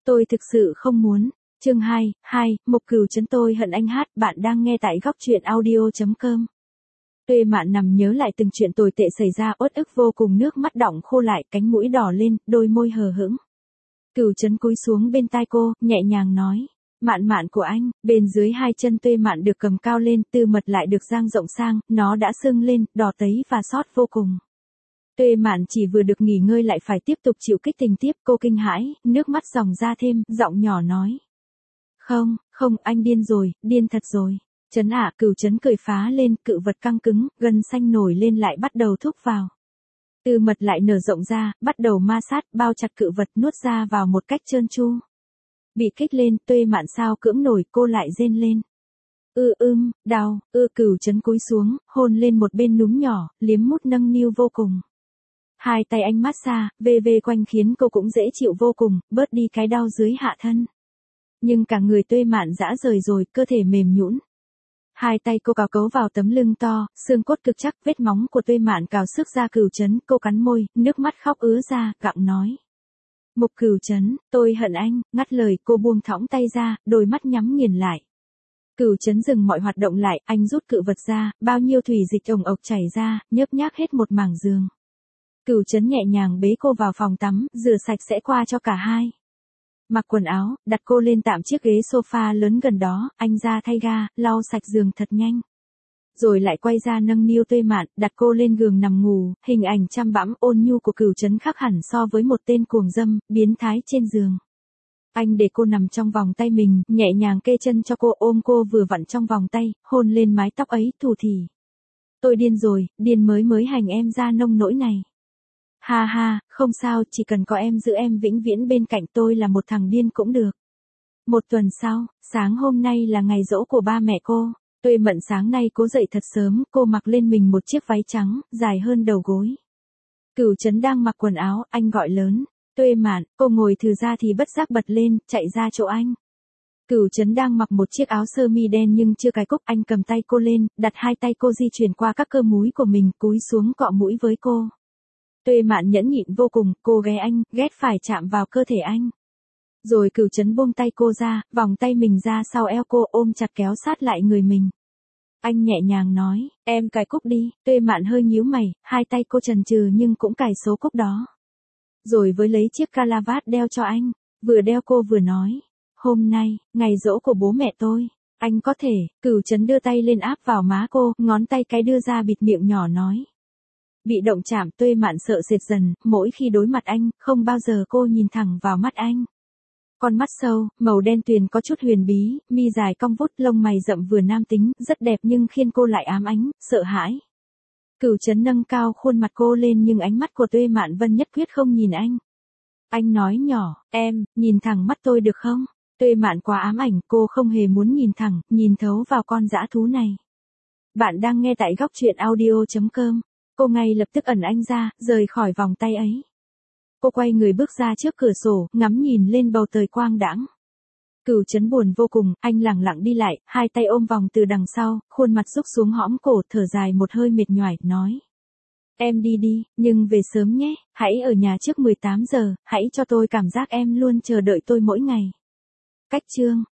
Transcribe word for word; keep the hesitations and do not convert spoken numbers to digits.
Tôi thực sự không muốn. Chương hai, hai, Mộc Cửu Trấn tôi hận anh hát, bạn đang nghe tại góc truyện audio chấm com. Tuệ Mạn nằm nhớ lại từng chuyện tồi tệ xảy ra, uất ức vô cùng, nước mắt đọng khô lại, cánh mũi đỏ lên, đôi môi hờ hững. Cửu Trấn cúi xuống bên tai cô, nhẹ nhàng nói, Mạn Mạn của anh. Bên dưới hai chân Tuệ Mạn được cầm cao lên, Tư Mật lại được dang rộng sang, nó đã sưng lên, đỏ tấy và xót vô cùng. Tuệ Mạn chỉ vừa được nghỉ ngơi lại phải tiếp tục chịu kích tình tiếp, cô kinh hãi, nước mắt ròng ra thêm, giọng nhỏ nói. Không, không, anh điên rồi, điên thật rồi. Trấn ạ, Cửu Trấn cười phá lên, cự vật căng cứng, gân xanh nổi lên lại bắt đầu thúc vào. Tư Mật lại nở rộng ra, bắt đầu ma sát, bao chặt cự vật, nuốt ra vào một cách trơn tru. Bị kích lên, Tuệ Mạn sao cưỡng nổi, cô lại rên lên. Ư ưm, đau, ư Cửu Trấn cúi xuống, hôn lên một bên núm nhỏ, liếm mút nâng niu vô cùng. Hai tay anh mát xa, vê vê quanh khiến cô cũng dễ chịu vô cùng, bớt đi cái đau dưới hạ thân. Nhưng cả người Tuệ Mạn rã rời rồi, cơ thể mềm nhũn. Hai tay cô cào cấu vào tấm lưng to, xương cốt cực chắc, vết móng của Tuệ Mạn cào sức ra Cửu Trấn, cô cắn môi, nước mắt khóc ứa ra, gặng nói. Mộc Cửu Trấn, tôi hận anh, ngắt lời, cô buông thõng tay ra, đôi mắt nhắm nghiền lại. Cửu Trấn dừng mọi hoạt động lại, anh rút cự vật ra, bao nhiêu thủy dịch ồng ộc chảy ra, nhớp nhác hết một mảng giường. Cửu Trấn nhẹ nhàng bế cô vào phòng tắm, rửa sạch sẽ qua cho cả hai. Mặc quần áo, đặt cô lên tạm chiếc ghế sofa lớn gần đó, anh ra thay ga, lau sạch giường thật nhanh. Rồi lại quay ra nâng niu Tuệ Mạn, đặt cô lên giường nằm ngủ, hình ảnh chăm bẵm ôn nhu của Cửu Trấn khác hẳn so với một tên cuồng dâm, biến thái trên giường. Anh để cô nằm trong vòng tay mình, nhẹ nhàng kê chân cho cô, ôm cô vừa vặn trong vòng tay, hôn lên mái tóc ấy, thủ thỉ. Tôi điên rồi, điên mới mới hành em ra nông nỗi này. Ha ha, không sao, chỉ cần có em giữ em vĩnh viễn bên cạnh tôi là một thằng điên cũng được. Một tuần sau, sáng hôm nay là ngày giỗ của ba mẹ cô. Tuệ Mạn sáng nay cố dậy thật sớm, cô mặc lên mình một chiếc váy trắng, dài hơn đầu gối. Cửu Trấn đang mặc quần áo, anh gọi lớn. Tuệ Mạn, cô ngồi thừ ra thì bất giác bật lên, chạy ra chỗ anh. Cửu Trấn đang mặc một chiếc áo sơ mi đen nhưng chưa cài cúc, anh cầm tay cô lên, đặt hai tay cô di chuyển qua các cơ múi của mình, cúi xuống cọ mũi với cô. Tuệ Mạn nhẫn nhịn vô cùng, cô ghé anh, ghét phải chạm vào cơ thể anh. Rồi Cửu Trấn buông tay cô ra, vòng tay mình ra sau eo cô, ôm chặt kéo sát lại người mình. Anh nhẹ nhàng nói, em cài cúc đi. Tuệ Mạn hơi nhíu mày, hai tay cô chần chừ nhưng cũng cài số cúc đó. Rồi với lấy chiếc calavat đeo cho anh, vừa đeo cô vừa nói, hôm nay, ngày giỗ của bố mẹ tôi, anh có thể. Cửu Trấn đưa tay lên áp vào má cô, ngón tay cái đưa ra bịt miệng nhỏ nói. Bị động chạm, Tuệ Mạn sợ sệt dần, mỗi khi đối mặt anh, không bao giờ cô nhìn thẳng vào mắt anh. Con mắt sâu, màu đen tuyền có chút huyền bí, mi dài cong vút, lông mày rậm vừa nam tính, rất đẹp nhưng khiến cô lại ám ánh, sợ hãi. Cửu Trấn nâng cao khuôn mặt cô lên nhưng ánh mắt của Tuệ Mạn vẫn nhất quyết không nhìn anh. Anh nói nhỏ, em, nhìn thẳng mắt tôi được không? Tuệ Mạn quá ám ảnh, cô không hề muốn nhìn thẳng, nhìn thấu vào con dã thú này. Bạn đang nghe tại góc truyện audio chấm com. Cô ngay lập tức ẩn anh ra, rời khỏi vòng tay ấy. Cô quay người bước ra trước cửa sổ, ngắm nhìn lên bầu trời quang đãng. Cửu Trấn buồn vô cùng, anh lẳng lặng đi lại, hai tay ôm vòng từ đằng sau, khuôn mặt rúc xuống hõm cổ, thở dài một hơi mệt nhoài, nói. Em đi đi, nhưng về sớm nhé, hãy ở nhà trước mười tám giờ, hãy cho tôi cảm giác em luôn chờ đợi tôi mỗi ngày. Cách chương.